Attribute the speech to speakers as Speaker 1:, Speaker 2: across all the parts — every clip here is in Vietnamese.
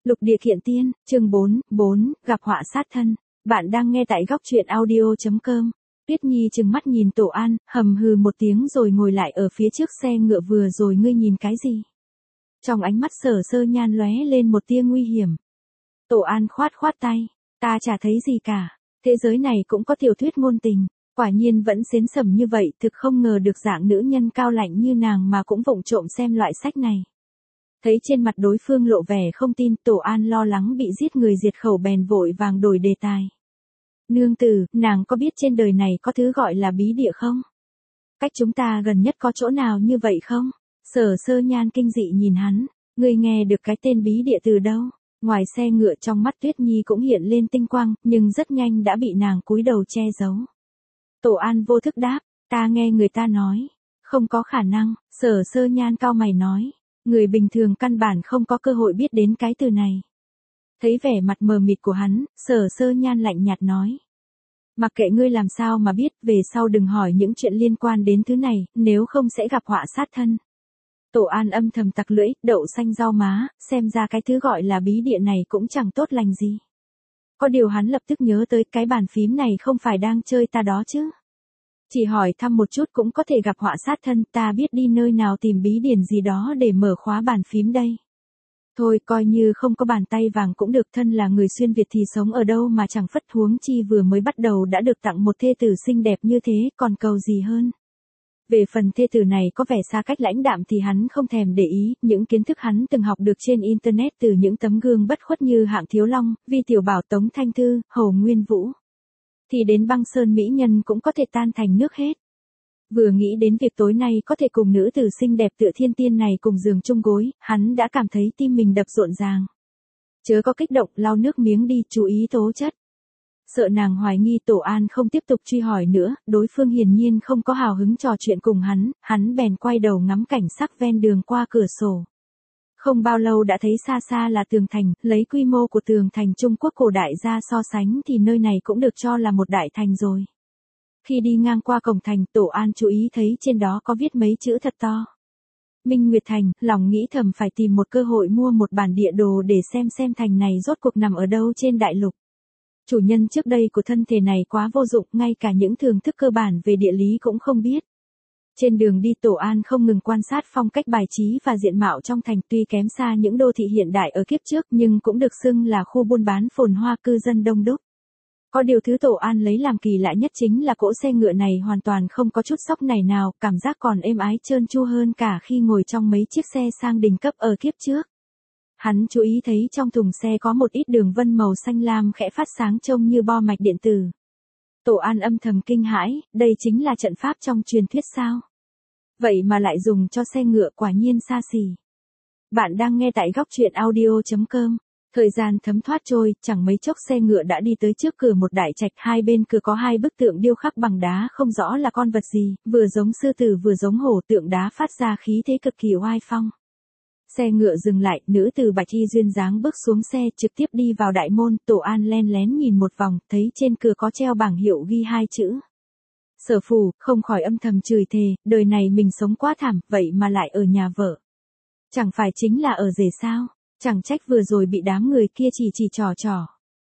Speaker 1: Lục địa kiện tiên, chương 4, gặp họa sát thân. Bạn đang nghe tại góc truyện audio.com. Tuyết Nhi trừng mắt nhìn Tổ An, hầm hừ một tiếng rồi ngồi lại ở phía trước xe ngựa. Vừa rồi ngươi nhìn cái gì? Trong ánh mắt Sở Sơ Nhan lóe lên một tia nguy hiểm. Tổ An khoát khoát tay, ta chả thấy gì cả. Thế giới này cũng có tiểu thuyết ngôn tình, quả nhiên vẫn xến sẩm như vậy. Thực không ngờ được dạng nữ nhân cao lạnh như nàng mà cũng vụng trộm xem loại sách này. Thấy trên mặt đối phương lộ vẻ không tin, Tổ An lo lắng bị giết người diệt khẩu bèn vội vàng đổi đề tài. Nương tử, nàng có biết trên đời này có thứ gọi là bí địa không? Cách chúng ta gần nhất có chỗ nào như vậy không? Sở Sơ Nhan kinh dị nhìn hắn, ngươi nghe được cái tên bí địa từ đâu? Ngoài xe ngựa trong mắt Tuyết Nhi cũng hiện lên tinh quang, nhưng rất nhanh đã bị nàng cúi đầu che giấu. Tổ An vô thức đáp, ta nghe người ta nói. Không có khả năng, Sở Sơ Nhan cau mày nói. Người bình thường căn bản không có cơ hội biết đến cái từ này. Thấy vẻ mặt mờ mịt của hắn, Sở Sơ Nhan lạnh nhạt nói. Mặc kệ ngươi làm sao mà biết, về sau đừng hỏi những chuyện liên quan đến thứ này, nếu không sẽ gặp họa sát thân. Tổ An âm thầm tặc lưỡi, đậu xanh rau má, xem ra cái thứ gọi là bí địa này cũng chẳng tốt lành gì. Có điều hắn lập tức nhớ tới cái bàn phím này không phải đang chơi ta đó chứ. Chỉ hỏi thăm một chút cũng có thể gặp họa sát thân, ta biết đi nơi nào tìm bí điển gì đó để mở khóa bàn phím đây. Thôi coi như không có bàn tay vàng cũng được, thân là người xuyên Việt thì sống ở đâu mà chẳng phất, huống chi vừa mới bắt đầu đã được tặng một thê tử xinh đẹp như thế, còn cầu gì hơn. Về phần thê tử này có vẻ xa cách lãnh đạm thì hắn không thèm để ý, những kiến thức hắn từng học được trên internet từ những tấm gương bất khuất như Hạng Thiếu Long, Vi Tiểu Bảo, Tống Thanh Thư, Hồ Nguyên Vũ. Thì đến băng sơn mỹ nhân cũng có thể tan thành nước hết. Vừa nghĩ đến việc tối nay có thể cùng nữ tử xinh đẹp tựa thiên tiên này cùng giường chung gối, hắn đã cảm thấy tim mình đập rộn ràng. Chớ có kích động, lau nước miếng đi, chú ý tố chất. Sợ nàng hoài nghi, Tổ An không tiếp tục truy hỏi nữa, đối phương hiển nhiên không có hào hứng trò chuyện cùng hắn bèn quay đầu ngắm cảnh sắc ven đường qua cửa sổ. Không bao lâu đã thấy xa xa là tường thành, lấy quy mô của tường thành Trung Quốc cổ đại ra so sánh thì nơi này cũng được cho là một đại thành rồi. Khi đi ngang qua cổng thành, Tổ An chú ý thấy trên đó có viết mấy chữ thật to. Minh Nguyệt Thành, lòng nghĩ thầm phải tìm một cơ hội mua một bản địa đồ để xem thành này rốt cuộc nằm ở đâu trên đại lục. Chủ nhân trước đây của thân thể này quá vô dụng, ngay cả những thưởng thức cơ bản về địa lý cũng không biết. Trên đường đi, Tổ An không ngừng quan sát phong cách bài trí và diện mạo trong thành, tuy kém xa những đô thị hiện đại ở kiếp trước nhưng cũng được xưng là khu buôn bán phồn hoa, cư dân đông đúc. Có điều thứ Tổ An lấy làm kỳ lạ nhất chính là cỗ xe ngựa này hoàn toàn không có chút xóc nảy nào, cảm giác còn êm ái trơn tru hơn cả khi ngồi trong mấy chiếc xe sang đỉnh cấp ở kiếp trước. Hắn chú ý thấy trong thùng xe có một ít đường vân màu xanh lam khẽ phát sáng trông như bo mạch điện tử. Tổ An âm thầm kinh hãi, đây chính là trận pháp trong truyền thuyết sao? Vậy mà lại dùng cho xe ngựa, quả nhiên xa xỉ. Bạn đang nghe tại góc truyện audio.com. Thời gian thấm thoát trôi, chẳng mấy chốc xe ngựa đã đi tới trước cửa một đại trạch, hai bên cửa có hai bức tượng điêu khắc bằng đá không rõ là con vật gì, vừa giống sư tử vừa giống hổ, tượng đá phát ra khí thế cực kỳ oai phong. Xe ngựa dừng lại, nữ tử bạch y duyên dáng bước xuống xe trực tiếp đi vào đại môn. Tổ An len lén nhìn một vòng, thấy trên cửa có treo bảng hiệu ghi hai chữ Sở Phủ, không khỏi âm thầm chửi thề, đời này mình sống quá thảm, vậy mà lại ở nhà vợ. Chẳng phải chính là ở rể sao, chẳng trách vừa rồi bị đám người kia chỉ trò.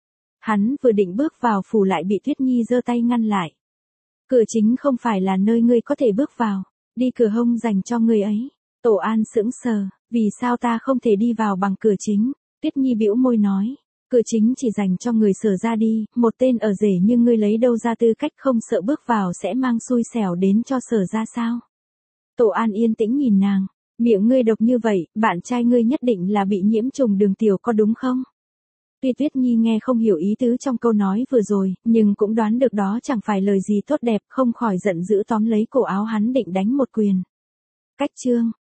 Speaker 1: Hắn vừa định bước vào phủ lại bị Tuyết Nhi giơ tay ngăn lại. Cửa chính không phải là nơi ngươi có thể bước vào, đi cửa hông dành cho ngươi ấy. Tổ An sững sờ, vì sao ta không thể đi vào bằng cửa chính? Tuyết Nhi bĩu môi nói, cửa chính chỉ dành cho người Sở ra đi, một tên ở rể như ngươi lấy đâu ra tư cách, không sợ bước vào sẽ mang xui xẻo đến cho Sở ra sao? Tổ An yên tĩnh nhìn nàng, miệng ngươi độc như vậy, bạn trai ngươi nhất định là bị nhiễm trùng đường tiểu có đúng không? Tuy Tuyết Nhi nghe không hiểu ý tứ trong câu nói vừa rồi, nhưng cũng đoán được đó chẳng phải lời gì tốt đẹp, không khỏi giận dữ tóm lấy cổ áo hắn định đánh một quyền. Cách chương